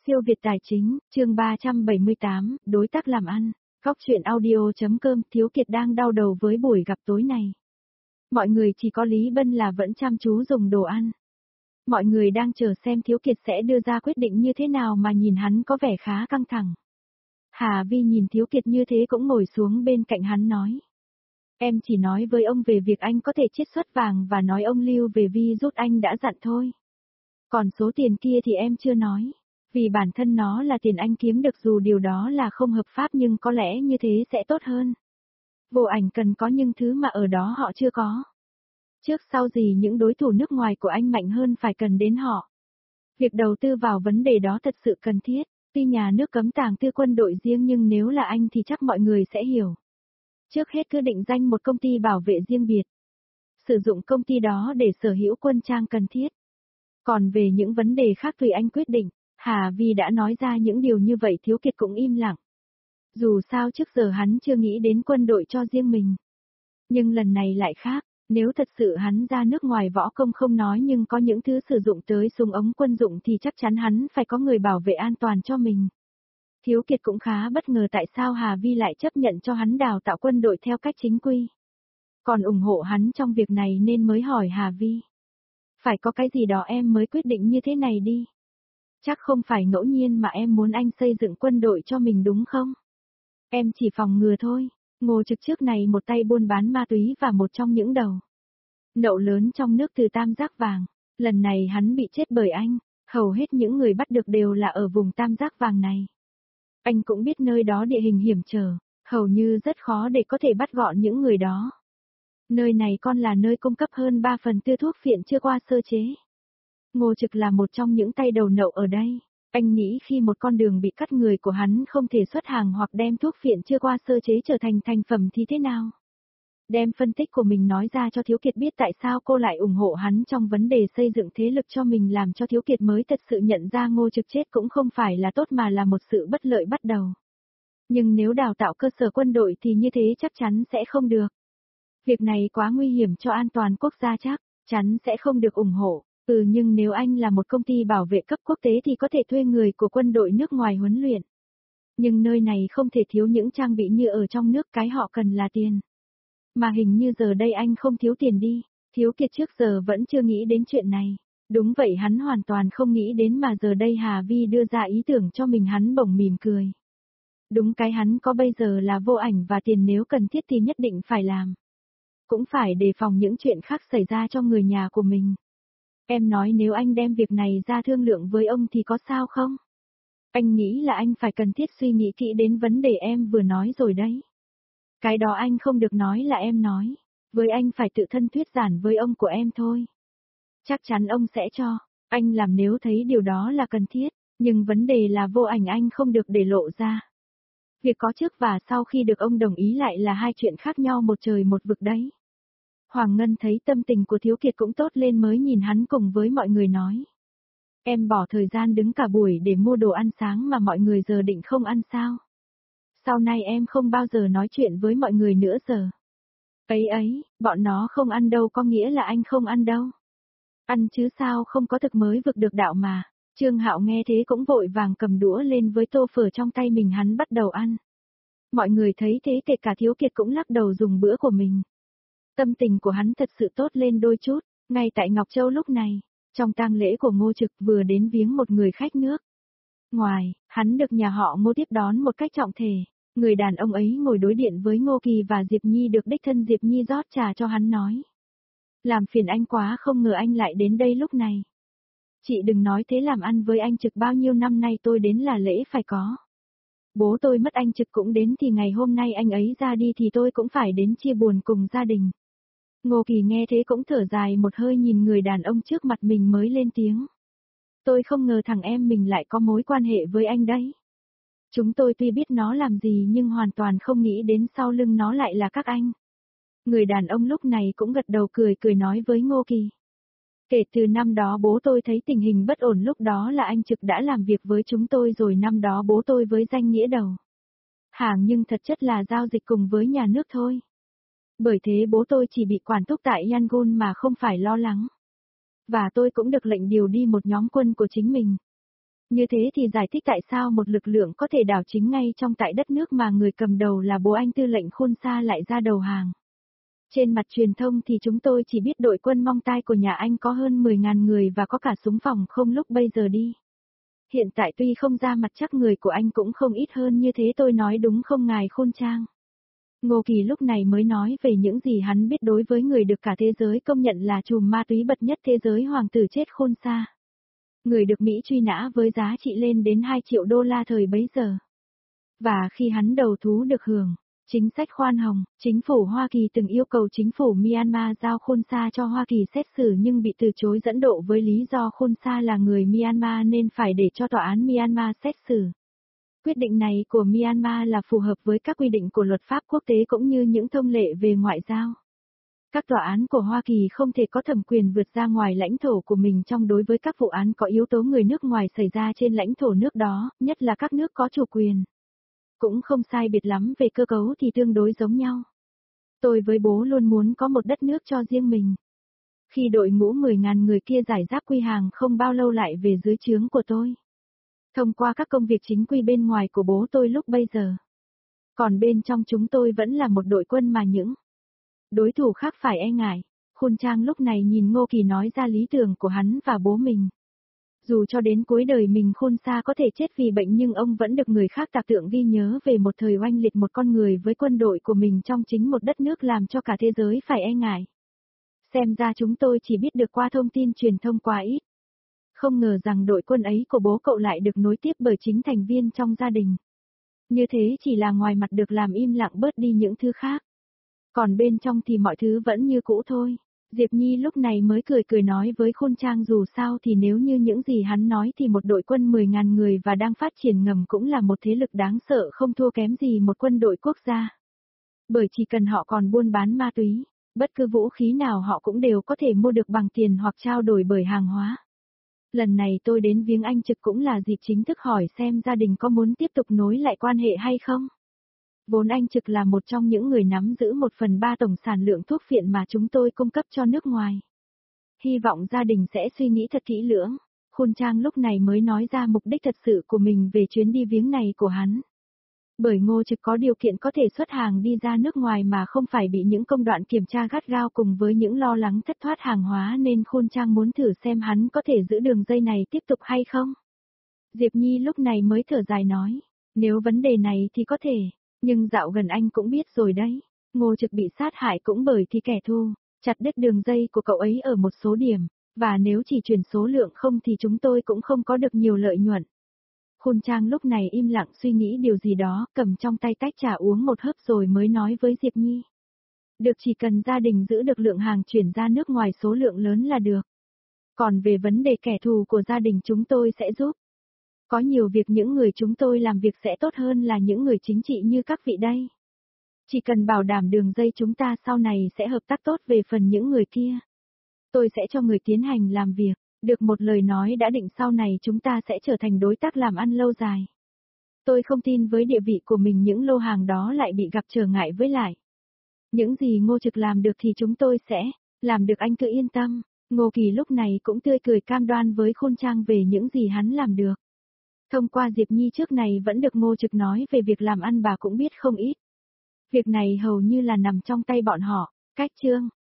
Siêu Việt Tài Chính, chương 378, đối tác làm ăn. Góc chuyện audio.com. Thiếu Kiệt đang đau đầu với buổi gặp tối này. Mọi người chỉ có Lý Bân là vẫn chăm chú dùng đồ ăn. Mọi người đang chờ xem Thiếu Kiệt sẽ đưa ra quyết định như thế nào mà nhìn hắn có vẻ khá căng thẳng. Hà Vi nhìn Thiếu Kiệt như thế cũng ngồi xuống bên cạnh hắn nói. Em chỉ nói với ông về việc anh có thể chiết xuất vàng và nói ông lưu về Vi rút anh đã dặn thôi. Còn số tiền kia thì em chưa nói. Vì bản thân nó là tiền anh kiếm được dù điều đó là không hợp pháp nhưng có lẽ như thế sẽ tốt hơn. Vô Ảnh cần có những thứ mà ở đó họ chưa có. Trước sau gì những đối thủ nước ngoài của anh mạnh hơn phải cần đến họ. Việc đầu tư vào vấn đề đó thật sự cần thiết. Tuy nhà nước cấm tàng tư quân đội riêng nhưng nếu là anh thì chắc mọi người sẽ hiểu. Trước hết cứ định danh một công ty bảo vệ riêng biệt. Sử dụng công ty đó để sở hữu quân trang cần thiết. Còn về những vấn đề khác tùy anh quyết định. Hà Vi đã nói ra những điều như vậy Thiếu Kiệt cũng im lặng. Dù sao trước giờ hắn chưa nghĩ đến quân đội cho riêng mình. Nhưng lần này lại khác, nếu thật sự hắn ra nước ngoài võ công không nói nhưng có những thứ sử dụng tới súng ống quân dụng thì chắc chắn hắn phải có người bảo vệ an toàn cho mình. Thiếu Kiệt cũng khá bất ngờ tại sao Hà Vi lại chấp nhận cho hắn đào tạo quân đội theo cách chính quy. Còn ủng hộ hắn trong việc này nên mới hỏi Hà Vi. Phải có cái gì đó em mới quyết định như thế này đi. Chắc không phải ngẫu nhiên mà em muốn anh xây dựng quân đội cho mình đúng không? Em chỉ phòng ngừa thôi. Ngô Trực trước này một tay buôn bán ma túy và một trong những đầu nậu lớn trong nước từ Tam Giác Vàng. Lần này hắn bị chết bởi anh. Hầu hết những người bắt được đều là ở vùng Tam Giác Vàng này. Anh cũng biết nơi đó địa hình hiểm trở. Hầu như rất khó để có thể bắt gọn những người đó. Nơi này còn là nơi cung cấp hơn 3/4 thuốc phiện chưa qua sơ chế. Ngô Trực là một trong những tay đầu nậu ở đây. Anh nghĩ khi một con đường bị cắt người của hắn không thể xuất hàng hoặc đem thuốc phiện chưa qua sơ chế trở thành thành phẩm thì thế nào? Đem phân tích của mình nói ra cho Thiếu Kiệt biết tại sao cô lại ủng hộ hắn trong vấn đề xây dựng thế lực cho mình làm cho Thiếu Kiệt mới thật sự nhận ra Ngô Trực chết cũng không phải là tốt mà là một sự bất lợi bắt đầu. Nhưng nếu đào tạo cơ sở quân đội thì như thế chắc chắn sẽ không được. Việc này quá nguy hiểm cho an toàn quốc gia chắc chắn sẽ không được ủng hộ. Nhưng nếu anh là một công ty bảo vệ cấp quốc tế thì có thể thuê người của quân đội nước ngoài huấn luyện. Nhưng nơi này không thể thiếu những trang bị như ở trong nước, cái họ cần là tiền. Mà hình như giờ đây anh không thiếu tiền đi. Thiếu Kiệt trước giờ vẫn chưa nghĩ đến chuyện này. Đúng vậy, hắn hoàn toàn không nghĩ đến mà giờ đây Hà Vi đưa ra ý tưởng cho mình, hắn bỗng mỉm cười. Đúng, cái hắn có bây giờ là Vô Ảnh và tiền, nếu cần thiết thì nhất định phải làm. Cũng phải đề phòng những chuyện khác xảy ra cho người nhà của mình. Em nói nếu anh đem việc này ra thương lượng với ông thì có sao không? Anh nghĩ là anh phải cần thiết suy nghĩ kỹ đến vấn đề em vừa nói rồi đấy. Cái đó anh không được nói là em nói. Với anh phải tự thân thuyết giảng với ông của em thôi. Chắc chắn ông sẽ cho. Anh làm nếu thấy điều đó là cần thiết. Nhưng vấn đề là Vô Ảnh anh không được để lộ ra. Việc có trước và sau khi được ông đồng ý lại là hai chuyện khác nhau, một trời một vực đấy. Hoàng Ngân thấy tâm tình của Thiếu Kiệt cũng tốt lên mới nhìn hắn cùng với mọi người nói. Em bỏ thời gian đứng cả buổi để mua đồ ăn sáng mà mọi người giờ định không ăn sao? Sau này em không bao giờ nói chuyện với mọi người nữa giờ. Ấy, bọn nó không ăn đâu có nghĩa là anh không ăn đâu. Ăn chứ sao, không có thực mới vực được đạo mà. Trương Hạo nghe thế cũng vội vàng cầm đũa lên với tô phở trong tay mình, hắn bắt đầu ăn. Mọi người thấy thế kể cả Thiếu Kiệt cũng lắc đầu dùng bữa của mình. Tâm tình của hắn thật sự tốt lên đôi chút, ngay tại Ngọc Châu lúc này, trong tang lễ của Ngô Trực vừa đến viếng một người khách nước. Ngoài, hắn được nhà họ Ngô tiếp đón một cách trọng thể, người đàn ông ấy ngồi đối diện với Ngô Kỳ và Diệp Nhi, được đích thân Diệp Nhi rót trà cho hắn nói. Làm phiền anh quá, không ngờ anh lại đến đây lúc này. Chị đừng nói thế, làm ăn với anh Trực bao nhiêu năm nay tôi đến là lễ phải có. Bố tôi mất, anh Trực cũng đến, thì ngày hôm nay anh ấy ra đi thì tôi cũng phải đến chia buồn cùng gia đình. Ngô Kỳ nghe thế cũng thở dài một hơi, nhìn người đàn ông trước mặt mình mới lên tiếng. Tôi không ngờ thằng em mình lại có mối quan hệ với anh đấy. Chúng tôi tuy biết nó làm gì nhưng hoàn toàn không nghĩ đến sau lưng nó lại là các anh. Người đàn ông lúc này cũng gật đầu cười nói với Ngô Kỳ. Kể từ năm đó bố tôi thấy tình hình bất ổn, lúc đó là anh Trực đã làm việc với chúng tôi rồi, năm đó bố tôi với danh nghĩa đầu hàng nhưng thật chất là giao dịch cùng với nhà nước thôi. Bởi thế bố tôi chỉ bị quản thúc tại Yangon mà không phải lo lắng. Và tôi cũng được lệnh điều đi một nhóm quân của chính mình. Như thế thì giải thích tại sao một lực lượng có thể đảo chính ngay trong tại đất nước mà người cầm đầu là bố anh tư lệnh Khun Sa lại ra đầu hàng. Trên mặt truyền thông thì chúng tôi chỉ biết đội quân Mong Tai của nhà anh có hơn 10.000 người và có cả súng phòng không lúc bây giờ đi. Hiện tại tuy không ra mặt chắc người của anh cũng không ít hơn như thế, tôi nói đúng không ngài Khôn Trang? Ngô Kỳ lúc này mới nói về những gì hắn biết đối với người được cả thế giới công nhận là trùm ma túy bậc nhất thế giới, hoàng tử chết Khôn Sa. Người được Mỹ truy nã với giá trị lên đến 2 triệu đô la thời bấy giờ. Và khi hắn đầu thú được hưởng chính sách khoan hồng, chính phủ Hoa Kỳ từng yêu cầu chính phủ Myanmar giao Khôn Sa cho Hoa Kỳ xét xử nhưng bị từ chối dẫn độ với lý do Khôn Sa là người Myanmar nên phải để cho tòa án Myanmar xét xử. Quyết định này của Myanmar là phù hợp với các quy định của luật pháp quốc tế cũng như những thông lệ về ngoại giao. Các tòa án của Hoa Kỳ không thể có thẩm quyền vượt ra ngoài lãnh thổ của mình trong đối với các vụ án có yếu tố người nước ngoài xảy ra trên lãnh thổ nước đó, nhất là các nước có chủ quyền. Cũng không sai biệt lắm về cơ cấu thì tương đối giống nhau. Tôi với bố luôn muốn có một đất nước cho riêng mình. Khi đội ngũ 10.000 người kia giải giáp quy hàng không bao lâu lại về dưới trướng của tôi. Thông qua các công việc chính quy bên ngoài của bố tôi lúc bây giờ. Còn bên trong chúng tôi vẫn là một đội quân mà những đối thủ khác phải e ngại. Khôn Trang lúc này nhìn Ngô Kỳ nói ra lý tưởng của hắn và bố mình. Dù cho đến cuối đời mình Khôn Sa có thể chết vì bệnh nhưng ông vẫn được người khác tạc tượng ghi nhớ về một thời oanh liệt một con người với quân đội của mình trong chính một đất nước làm cho cả thế giới phải e ngại. Xem ra chúng tôi chỉ biết được qua thông tin truyền thông quá ít. Không ngờ rằng đội quân ấy của bố cậu lại được nối tiếp bởi chính thành viên trong gia đình. Như thế chỉ là ngoài mặt được làm im lặng bớt đi những thứ khác. Còn bên trong thì mọi thứ vẫn như cũ thôi. Diệp Nhi lúc này mới cười cười nói với Khôn Trang dù sao thì nếu như những gì hắn nói thì một đội quân 10.000 người và đang phát triển ngầm cũng là một thế lực đáng sợ không thua kém gì một quân đội quốc gia. Bởi chỉ cần họ còn buôn bán ma túy, bất cứ vũ khí nào họ cũng đều có thể mua được bằng tiền hoặc trao đổi bởi hàng hóa. Lần này tôi đến viếng anh Trực cũng là dịp chính thức hỏi xem gia đình có muốn tiếp tục nối lại quan hệ hay không. Vốn anh Trực là một trong những người nắm giữ 1/3 tổng sản lượng thuốc phiện mà chúng tôi cung cấp cho nước ngoài. Hy vọng gia đình sẽ suy nghĩ thật kỹ lưỡng. Khôn Trang lúc này mới nói ra mục đích thật sự của mình về chuyến đi viếng này của hắn. Bởi Ngô Trực có điều kiện có thể xuất hàng đi ra nước ngoài mà không phải bị những công đoạn kiểm tra gắt gao cùng với những lo lắng thất thoát hàng hóa nên Khôn Trang muốn thử xem hắn có thể giữ đường dây này tiếp tục hay không. Diệp Nhi lúc này mới thở dài nói, nếu vấn đề này thì có thể. Nhưng dạo gần anh cũng biết rồi đấy, Ngô Trực bị sát hại cũng bởi thì kẻ thù, chặt đứt đường dây của cậu ấy ở một số điểm, và nếu chỉ chuyển số lượng không thì chúng tôi cũng không có được nhiều lợi nhuận. Khôn Trang lúc này im lặng suy nghĩ điều gì đó, cầm trong tay tách trà uống một hớp rồi mới nói với Diệp Nhi. Được, chỉ cần gia đình giữ được lượng hàng chuyển ra nước ngoài số lượng lớn là được. Còn về vấn đề kẻ thù của gia đình chúng tôi sẽ giúp. Có nhiều việc những người chúng tôi làm việc sẽ tốt hơn là những người chính trị như các vị đây. Chỉ cần bảo đảm đường dây chúng ta sau này sẽ hợp tác tốt về phần những người kia. Tôi sẽ cho người tiến hành làm việc, được một lời nói đã định sau này chúng ta sẽ trở thành đối tác làm ăn lâu dài. Tôi không tin với địa vị của mình những lô hàng đó lại bị gặp trở ngại với lại. Những gì Ngô Trực làm được thì chúng tôi sẽ làm được, anh cứ yên tâm. Ngô Kỳ lúc này cũng tươi cười cam đoan với Khôn Trang về những gì hắn làm được. Thông qua Diệp Nhi trước này vẫn được Ngô Trực nói về việc làm ăn bà cũng biết không ít. Việc này hầu như là nằm trong tay bọn họ. Cách chương